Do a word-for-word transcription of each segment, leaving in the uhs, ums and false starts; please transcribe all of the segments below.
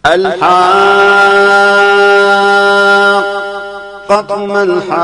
الحاقة ما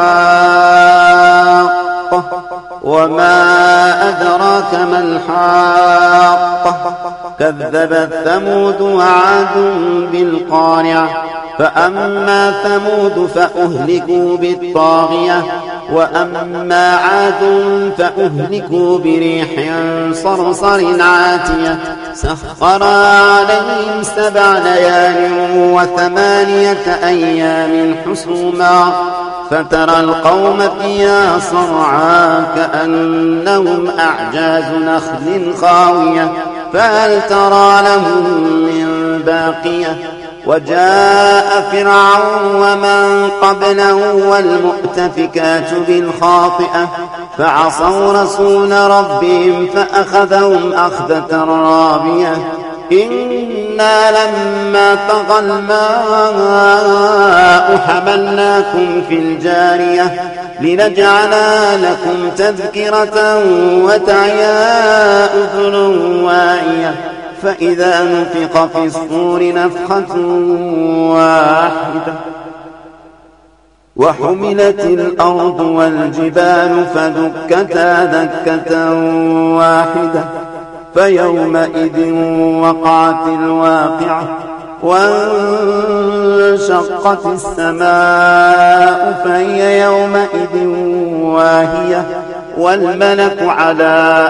الحاقة وما أدراك ما الحاقة كذبت ثمود وعاد بالقارعة فأما ثمود فأهلكوا بالطاغية وأما عاد فأهلكوا بريح صرصر عاتية سخر عليهم سبع ليال وثمانية أيام حسوما فترى القوم فيها صرعا كأنهم أعجاز نخل خاوية فهل ترى لهم من باقية وجاء فرعون ومن قبله والمؤتفكات بالخاطئة فعصوا رسول ربهم فأخذهم أخذة رابية إنا لما طغى الماء حملناكم في الجارية لنجعلها لكم تذكرة وتعيا أذن واعية فإذا نفخ في الصور نفخة واحدة وحملت الأرض والجبال فدكتا دكة واحدة فيومئذ وقعت الواقعة وانشقت السماء فهي يومئذ واهية والملك على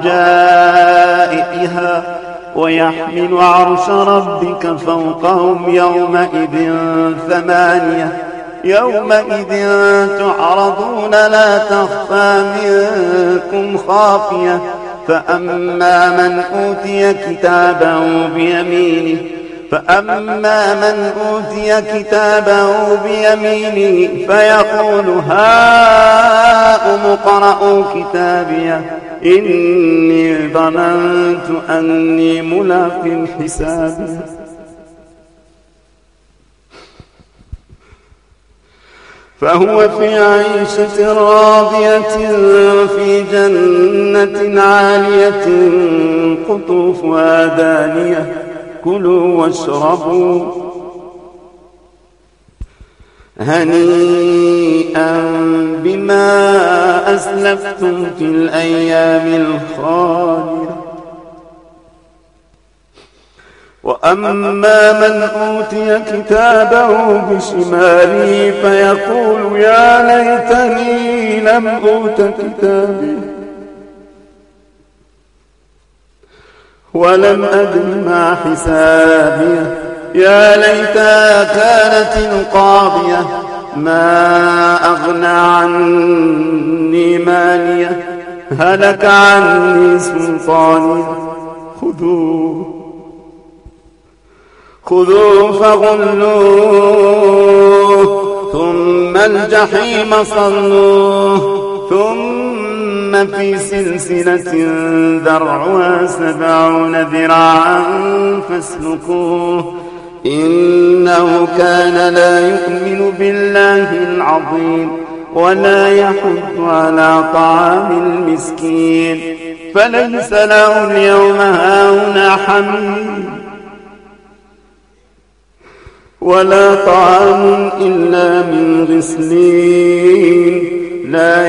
أرجائها ويحمل عرش ربك فوقهم يومئذ ثمانية يومئذ تعرضون لا تخفى منكم خافية فأما من أوتي كتابه بيمينه فأما من أوتي كتابه بيمينه فيقول هاؤم اقرءوا كتابيه إني ظننت أني ملاق حسابي فهو في عيشة راضية في جنة عالية قطوفها دانية كلوا واشربوا هنيئا بما أسلفتم في الأيام الخالية وأما من أوتي كتابه بشماله فيقول يا ليتني لم أوت كتابي ولم أدر ما حسابيه يا ليتها كانت القاضية ما أغنى عني ماليه هلك عني سلطاني خذوه خذوه فغلوه ثم الجحيم صلوه ثم في سلسلة ذرعها سبعون ذراعا فاسلكوه إنه كان لا يؤمن بالله العظيم ولا يحض على طعام المسكين فليس له اليوم هاهنا حميم ولا طعام إلا من غسلين لا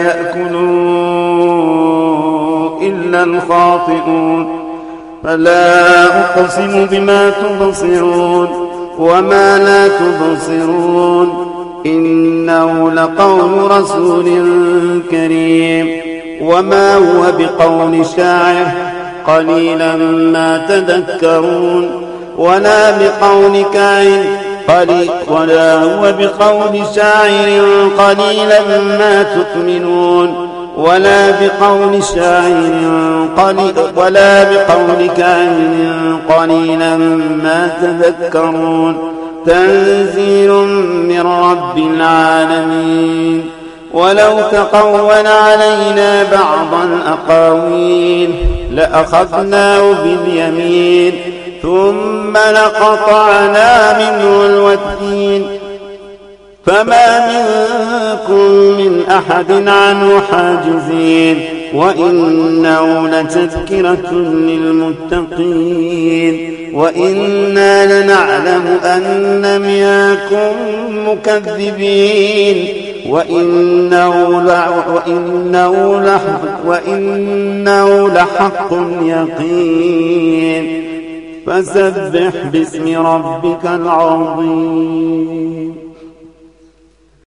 يأكلون إلا الخاطئون فلا أقسم بما تبصرون وما لا تبصرون إنه لقول رسول كريم وما هو بقول شاعر قليلا ما تذكرون ولا بقول كاهن قليل ولا هو بقول شاعر قليلا ما تؤمنون ولا بقول شاعر قليل ولا بقول كاهن قليلا ما تذكرون تنزيل من رب العالمين ولو تقول علينا بعض الأقاويل لأخذناه باليمين ثم لقطعنا منه الوتين فما منكم من أحد عنه حاجزين وإنه لتذكرة للمتقين وإنا لنعلم أن منكم مكذبين وإنه, وإنه, لحق وإنه لحق يقين فسبح باسم ربك العظيم.